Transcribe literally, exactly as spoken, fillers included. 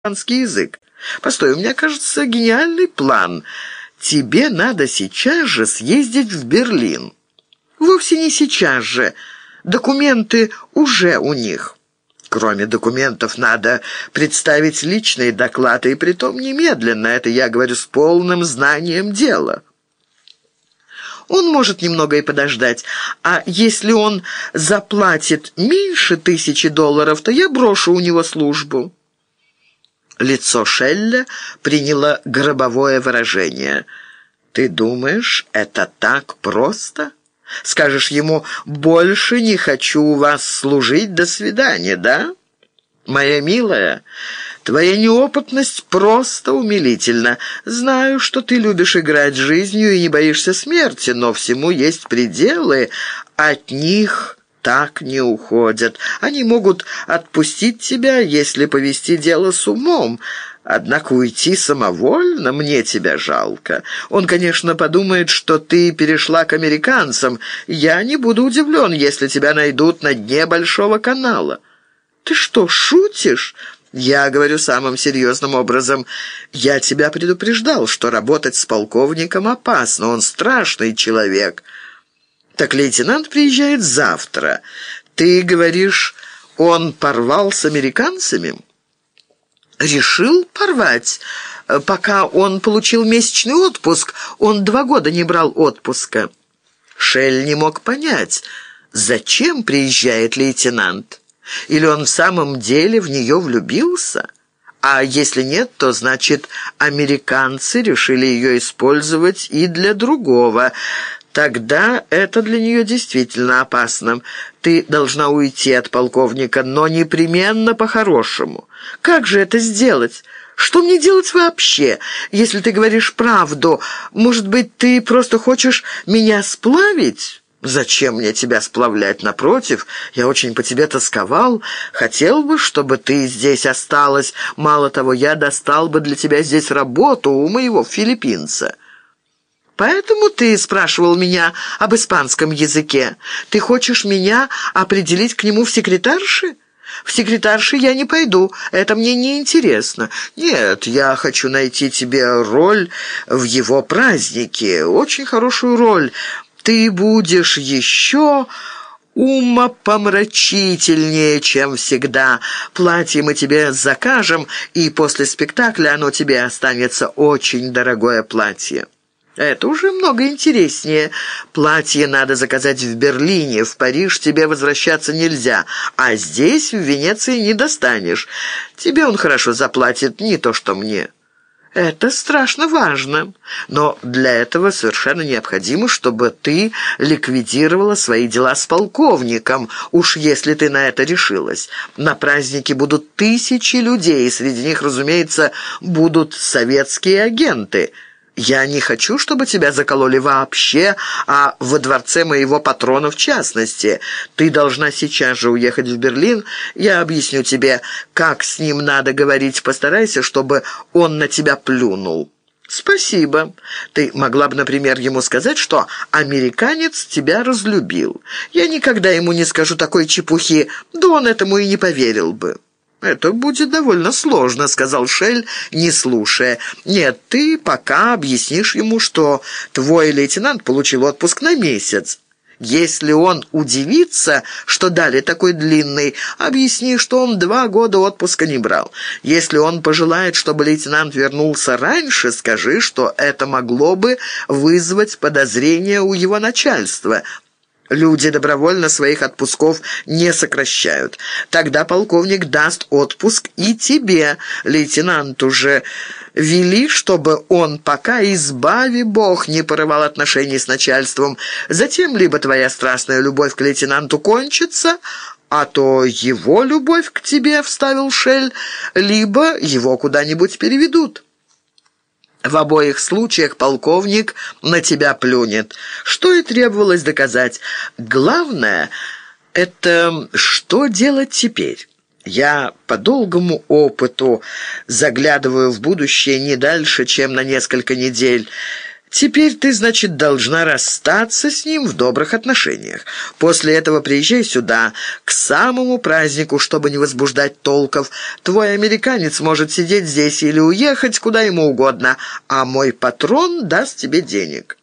испанский язык. Постой, у меня, кажется, гениальный план. Тебе надо сейчас же съездить в Берлин. Вовсе не сейчас же. Документы уже у них. Кроме документов, надо представить личные доклады, и притом немедленно. Это я говорю с полным знанием дела. Он может немного и подождать, а если он заплатит меньше тысячи долларов, то я брошу у него службу». Лицо Шелля приняло гробовое выражение. «Ты думаешь, это так просто? Скажешь ему: больше не хочу у вас служить, до свидания, да? Моя милая, твоя неопытность просто умилительна. Знаю, что ты любишь играть жизнью и не боишься смерти, но всему есть пределы. От них так не уходят. Они могут отпустить тебя, если повести дело с умом. Однако уйти самовольно, мне тебя жалко. Он, конечно, подумает, что ты перешла к американцам. Я не буду удивлен, если тебя найдут на дне Большого канала». «Ты что, шутишь?» «Я говорю самым серьезным образом. Я тебя предупреждал, что работать с полковником опасно. Он страшный человек». «Так лейтенант приезжает завтра. Ты говоришь, он порвал с американцами?» «Решил порвать, пока он получил месячный отпуск. Он два года не брал отпуска». Шель не мог понять, зачем приезжает лейтенант. Или он в самом деле в нее влюбился? А если нет, то значит, американцы решили ее использовать и для другого. Тогда это для нее действительно опасно. Ты должна уйти от полковника, но непременно по-хорошему. Как же это сделать? Что мне делать вообще, если ты говоришь правду? Может быть, ты просто хочешь меня сплавить? Зачем мне тебя сплавлять? Напротив, я очень по тебе тосковал. Хотел бы, чтобы ты здесь осталась. Мало того, я достал бы для тебя здесь работу у моего филиппинца. Поэтому ты спрашивал меня об испанском языке. Ты хочешь меня определить к нему в секретарши? В секретарши я не пойду, это мне не интересно. Нет, я хочу найти тебе роль в его празднике, очень хорошую роль. Ты будешь еще умопомрачительнее, чем всегда. Платье мы тебе закажем, и после спектакля оно тебе останется очень дорогое платье. Это уже много интереснее. Платье надо заказать в Берлине, в Париж тебе возвращаться нельзя, а здесь, в Венеции, не достанешь. Тебе он хорошо заплатит, не то что мне». «Это страшно важно, но для этого совершенно необходимо, чтобы ты ликвидировала свои дела с полковником, уж если ты на это решилась. На празднике будут тысячи людей, и среди них, разумеется, будут советские агенты. Я не хочу, чтобы тебя закололи вообще, а во дворце моего патрона в частности. Ты должна сейчас же уехать в Берлин. Я объясню тебе, как с ним надо говорить. Постарайся, чтобы он на тебя плюнул». «Спасибо. Ты могла бы, например, ему сказать, что американец тебя разлюбил. Я никогда ему не скажу такой чепухи, да он этому и не поверил бы». «Это будет довольно сложно», — сказал Шель, не слушая. «Нет, ты пока объяснишь ему, что твой лейтенант получил отпуск на месяц. Если он удивится, что дали такой длинный, объясни, что он два года отпуска не брал. Если он пожелает, чтобы лейтенант вернулся раньше, скажи, что это могло бы вызвать подозрения у его начальства». Люди добровольно своих отпусков не сокращают. Тогда полковник даст отпуск и тебе, лейтенанту же. Вели, чтобы он пока, избави Бог, не порывал отношений с начальством. Затем либо твоя страстная любовь к лейтенанту кончится, а то его любовь к тебе, — вставил Шель, — либо его куда-нибудь переведут. В обоих случаях полковник на тебя плюнет. Что и требовалось доказать. Главное — это что делать теперь. Я по долгому опыту заглядываю в будущее не дальше, чем на несколько недель. Теперь ты, значит, должна расстаться с ним в добрых отношениях. После этого приезжай сюда, к самому празднику, чтобы не возбуждать толков. Твой американец может сидеть здесь или уехать куда ему угодно, а мой патрон даст тебе денег».